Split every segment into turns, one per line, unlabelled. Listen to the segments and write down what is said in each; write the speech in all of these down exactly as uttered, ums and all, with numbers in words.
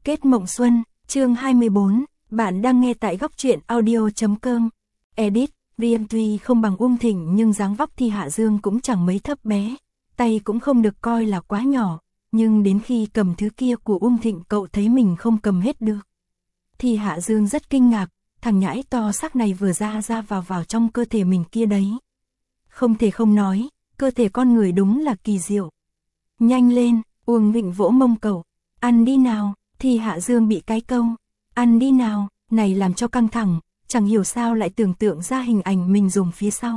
Kết mộng xuân, chương hai mươi bốn, bạn đang nghe tại góc truyện audio chấm com. Edit, Riêng tuy không bằng Uông Thịnh nhưng dáng vóc Thi Hạ Dương cũng chẳng mấy thấp bé, tay cũng không được coi là quá nhỏ, nhưng đến khi cầm thứ kia của Uông Thịnh cậu thấy mình không cầm hết được. Thi Hạ Dương rất kinh ngạc, thằng nhãi to xác này vừa ra ra vào vào trong cơ thể mình kia đấy. Không thể không nói, cơ thể con người đúng là kỳ diệu. Nhanh lên, Uông Thịnh vỗ mông cậu, ăn đi nào. Thi Hạ Dương bị cái câu, ăn đi nào, này làm cho căng thẳng, chẳng hiểu sao lại tưởng tượng ra hình ảnh mình dùng phía sau.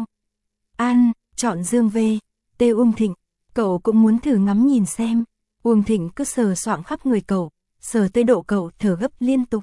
Ăn, chọn Dương về, tê Uông Thịnh, cậu cũng muốn thử ngắm nhìn xem. Uông Thịnh cứ sờ soạng khắp người cậu, sờ tới độ cậu thở gấp liên tục.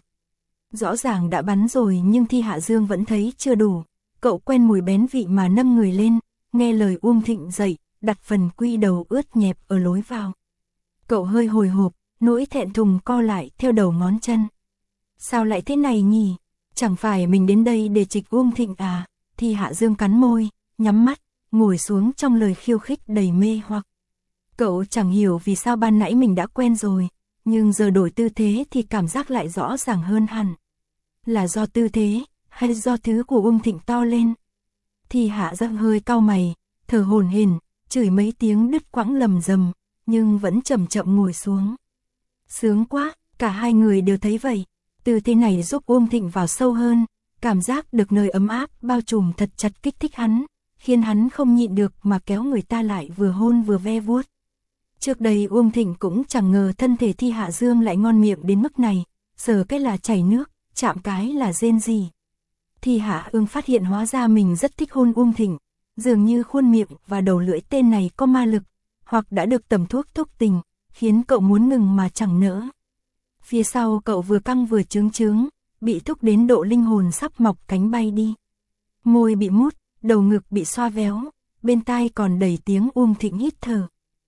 Rõ ràng đã bắn rồi nhưng Thi Hạ Dương vẫn thấy chưa đủ, cậu quen mùi bén vị mà nâng người lên, nghe lời Uông Thịnh dậy, đặt phần quy đầu ướt nhẹp ở lối vào. Cậu hơi hồi hộp, nỗi thẹn thùng co lại theo đầu ngón chân. Sao lại thế này nhỉ? Chẳng phải mình đến đây để trịch Uông Thịnh à? Thi Hạ Dương cắn môi, nhắm mắt, ngồi xuống trong lời khiêu khích đầy mê hoặc. Cậu chẳng hiểu vì sao ban nãy mình đã quen rồi, nhưng giờ đổi tư thế thì cảm giác lại rõ ràng hơn hẳn. Là do tư thế, hay do thứ của Uông Thịnh to lên? Thi Hạ Dương hơi cau mày, thở hổn hển, chửi mấy tiếng đứt quãng lầm rầm, nhưng vẫn chậm chậm ngồi xuống. Sướng quá, cả hai người đều thấy vậy. Tư thế này giúp Uông Thịnh vào sâu hơn, cảm giác được nơi ấm áp bao trùm thật chặt kích thích hắn, khiến hắn không nhịn được mà kéo người ta lại vừa hôn vừa ve vuốt. Trước đây Uông Thịnh cũng chẳng ngờ thân thể Thi Hạ Dương lại ngon miệng đến mức này, sờ cái là chảy nước, chạm cái là rên rỉ. Thi Hạ Dương phát hiện hóa ra mình rất thích hôn Uông Thịnh, dường như khuôn miệng và đầu lưỡi tên này có ma lực, hoặc đã được tầm thuốc thúc tình, khiến cậu muốn ngừng mà chẳng nỡ. Phía sau cậu vừa căng vừa trướng trướng, bị thúc đến độ linh hồn sắp mọc cánh bay đi. Môi bị mút, đầu ngực bị xoa véo, bên tai còn đầy tiếng Uông Thịnh hít thở.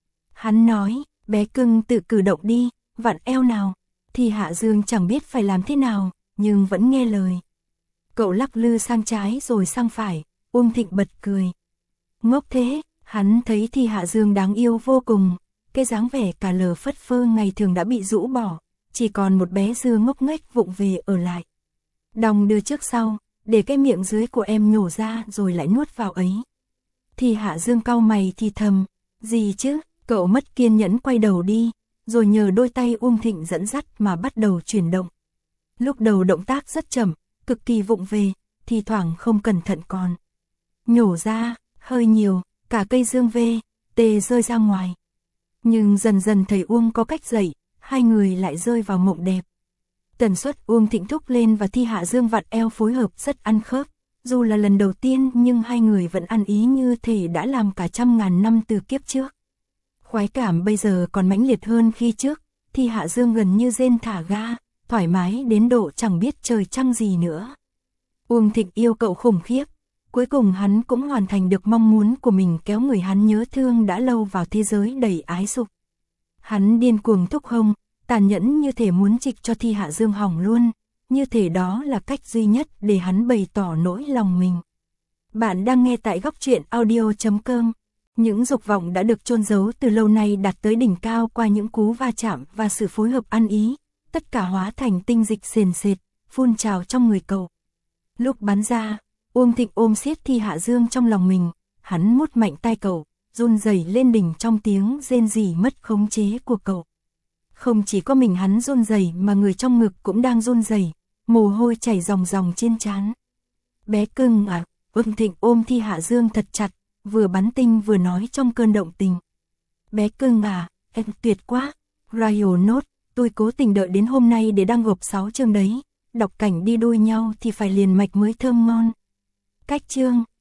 Hắn nói, bé cưng tự cử động đi, vặn eo nào. Thì Hạ Dương chẳng biết phải làm thế nào, nhưng vẫn nghe lời. Cậu lắc lư sang trái rồi sang phải, Uông Thịnh bật cười. Ngốc thế, hắn thấy Thi Hạ Dương đáng yêu vô cùng, cái dáng vẻ cả lờ phất phơ ngày thường đã bị rũ bỏ, chỉ còn một bé dưa ngốc nghếch vụng về ở lại. Đong đưa trước sau, để cái miệng dưới của em nhổ ra rồi lại nuốt vào ấy. Thi Hạ Dương cau mày thì thầm, gì chứ, cậu mất kiên nhẫn quay đầu đi, rồi nhờ đôi tay Uông Thịnh dẫn dắt mà bắt đầu chuyển động. Lúc đầu động tác rất chậm, cực kỳ vụng về, thì thoảng không cẩn thận còn nhổ ra, hơi nhiều, cả cây dương vê, tê rơi ra ngoài. Nhưng dần dần thầy Uông có cách dạy, hai người lại rơi vào mộng đẹp. Tần suất Uông Thịnh thúc lên và Thi Hạ Dương vặn eo phối hợp rất ăn khớp. Dù là lần đầu tiên nhưng hai người vẫn ăn ý như thể đã làm cả trăm ngàn năm từ kiếp trước. Khoái cảm bây giờ còn mãnh liệt hơn khi trước, Thi Hạ Dương gần như rên thả ga, thoải mái đến độ chẳng biết trời trăng gì nữa. Uông Thịnh yêu cậu khủng khiếp. Cuối cùng hắn cũng hoàn thành được mong muốn của mình, kéo người hắn nhớ thương đã lâu vào thế giới đầy ái dục. Hắn điên cuồng thúc hông, tàn nhẫn như thể muốn trịch cho Thi Hạ Dương hỏng luôn, như thể đó là cách duy nhất để hắn bày tỏ nỗi lòng mình. Bạn đang nghe tại góc truyện audio chấm com. Những dục vọng đã được chôn giấu từ lâu nay đạt tới đỉnh cao qua những cú va chạm và sự phối hợp ăn ý, tất cả hóa thành tinh dịch sền sệt, phun trào trong người cậu. Lúc bắn ra, Uông Thịnh ôm siết Thi Hạ Dương trong lòng mình, hắn mút mạnh tay cậu, run rẩy lên đỉnh trong tiếng rên rỉ mất khống chế của cậu. Không chỉ có mình hắn run rẩy mà người trong ngực cũng đang run rẩy, mồ hôi chảy ròng ròng trên trán. Bé cưng à, Uông Thịnh ôm Thi Hạ Dương thật chặt, vừa bắn tinh vừa nói trong cơn động tình. Bé cưng à, em tuyệt quá, Royal Note, tôi cố tình đợi đến hôm nay để đăng gộp sáu chương đấy, đọc cảnh đi đôi nhau thì phải liền mạch mới thơm ngon. Cách chương